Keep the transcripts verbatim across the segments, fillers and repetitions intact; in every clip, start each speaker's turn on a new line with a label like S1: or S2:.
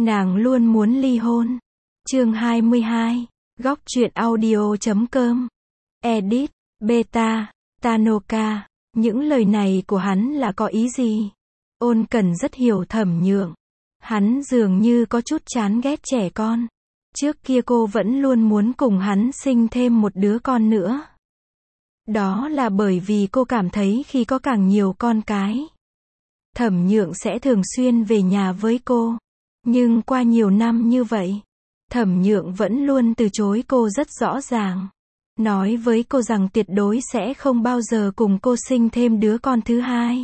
S1: Nàng luôn muốn ly hôn. Chương hai mươi hai. Góc truyện audio chấm com. Edit. Beta. Tanoka. Những lời này của hắn là có ý gì? Ôn Cần rất hiểu Thẩm Nhượng. Hắn dường như có chút chán ghét trẻ con. Trước kia cô vẫn luôn muốn cùng hắn sinh thêm một đứa con nữa. Đó là bởi vì cô cảm thấy khi có càng nhiều con cái, Thẩm Nhượng sẽ thường xuyên về nhà với cô. Nhưng qua nhiều năm như vậy, Thẩm Nhượng vẫn luôn từ chối cô rất rõ ràng. Nói với cô rằng tuyệt đối sẽ không bao giờ cùng cô sinh thêm đứa con thứ hai.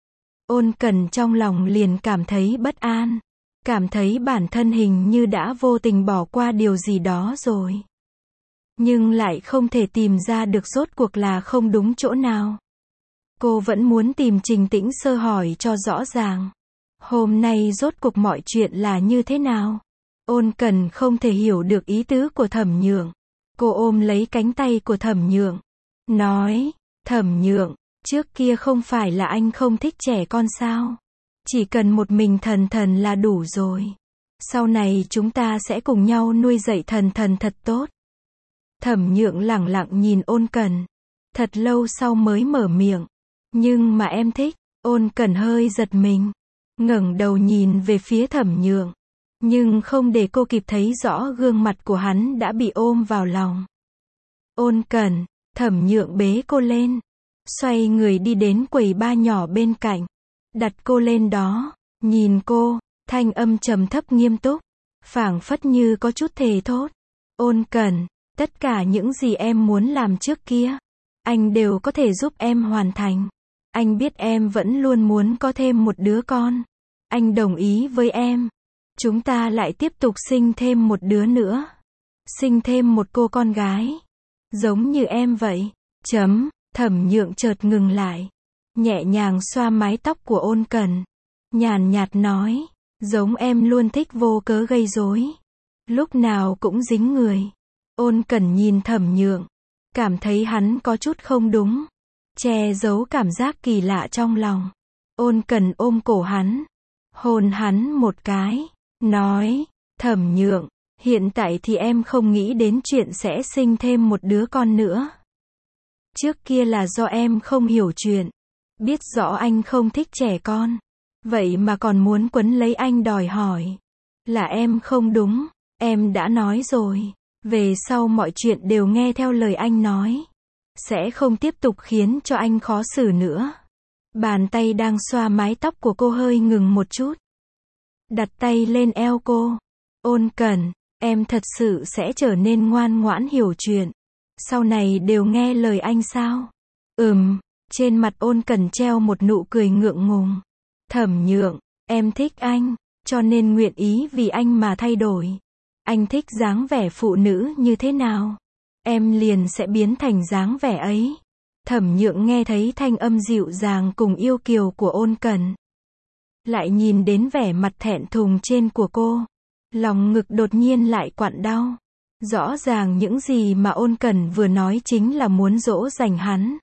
S1: Ôn Cần trong lòng liền cảm thấy bất an. Cảm thấy bản thân hình như đã vô tình bỏ qua điều gì đó rồi. Nhưng lại không thể tìm ra được rốt cuộc là không đúng chỗ nào. Cô vẫn muốn tìm Trình Tĩnh Sơ hỏi cho rõ ràng. Hôm nay rốt cuộc mọi chuyện là như thế nào? Ôn Cần không thể hiểu được ý tứ của Thẩm Nhượng. Cô ôm lấy cánh tay của Thẩm Nhượng. Nói, Thẩm Nhượng, trước kia không phải là anh không thích trẻ con sao? Chỉ cần một mình Thần Thần là đủ rồi. Sau này chúng ta sẽ cùng nhau nuôi dạy Thần Thần thật tốt. Thẩm Nhượng lẳng lặng nhìn Ôn Cần. Thật lâu sau mới mở miệng. Nhưng mà em thích. Ôn Cần hơi giật mình. Ngẩng đầu nhìn về phía Thẩm Nhượng. Nhưng không để cô kịp thấy rõ gương mặt của hắn đã bị ôm vào lòng. Ôn Cần. Thẩm Nhượng bế cô lên. Xoay người đi đến quầy ba nhỏ bên cạnh. Đặt cô lên đó. Nhìn cô. Thanh âm trầm thấp nghiêm túc. Phảng phất như có chút thề thốt. Ôn Cần. Tất cả những gì em muốn làm trước kia, anh đều có thể giúp em hoàn thành. Anh biết em vẫn luôn muốn có thêm một đứa con. Anh đồng ý với em. Chúng ta lại tiếp tục sinh thêm một đứa nữa. Sinh thêm một cô con gái. Giống như em vậy. Chấm. Thẩm Nhượng chợt ngừng lại. Nhẹ nhàng xoa mái tóc của Ôn Cần. Nhàn nhạt nói. Giống em luôn thích vô cớ gây rối. Lúc nào cũng dính người. Ôn Cần nhìn Thẩm Nhượng. Cảm thấy hắn có chút không đúng. Che giấu cảm giác kỳ lạ trong lòng. Ôn Cần ôm cổ hắn. Hôn hắn một cái. Nói. Thẩm Nhượng. Hiện tại thì em không nghĩ đến chuyện sẽ sinh thêm một đứa con nữa. Trước kia là do em không hiểu chuyện. Biết rõ anh không thích trẻ con. Vậy mà còn muốn quấn lấy anh đòi hỏi. Là em không đúng. Em đã nói rồi. Về sau mọi chuyện đều nghe theo lời anh nói. Sẽ không tiếp tục khiến cho anh khó xử nữa. Bàn tay đang xoa mái tóc của cô hơi ngừng một chút. Đặt tay lên eo cô. Ôn Cần, em thật sự sẽ trở nên ngoan ngoãn hiểu chuyện. Sau này đều nghe lời anh sao? Ừm, trên mặt Ôn Cần treo một nụ cười ngượng ngùng. Thẩm Nhượng, em thích anh, cho nên nguyện ý vì anh mà thay đổi. Anh thích dáng vẻ phụ nữ như thế nào? Em liền sẽ biến thành dáng vẻ ấy. Thẩm Nhượng nghe thấy thanh âm dịu dàng cùng yêu kiều của Ôn Cần. Lại nhìn đến vẻ mặt thẹn thùng trên của cô. Lòng ngực đột nhiên lại quặn đau. Rõ ràng những gì mà Ôn Cần vừa nói chính là muốn dỗ dành hắn.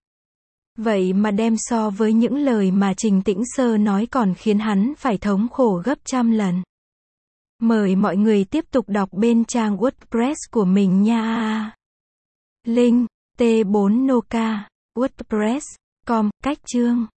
S1: Vậy mà đem so với những lời mà Trình Tĩnh Sơ nói còn khiến hắn phải thống khổ gấp trăm lần. Mời mọi người tiếp tục đọc bên trang WordPress của mình nha. Link, T bốn Noka, WordPress, com, cách chương.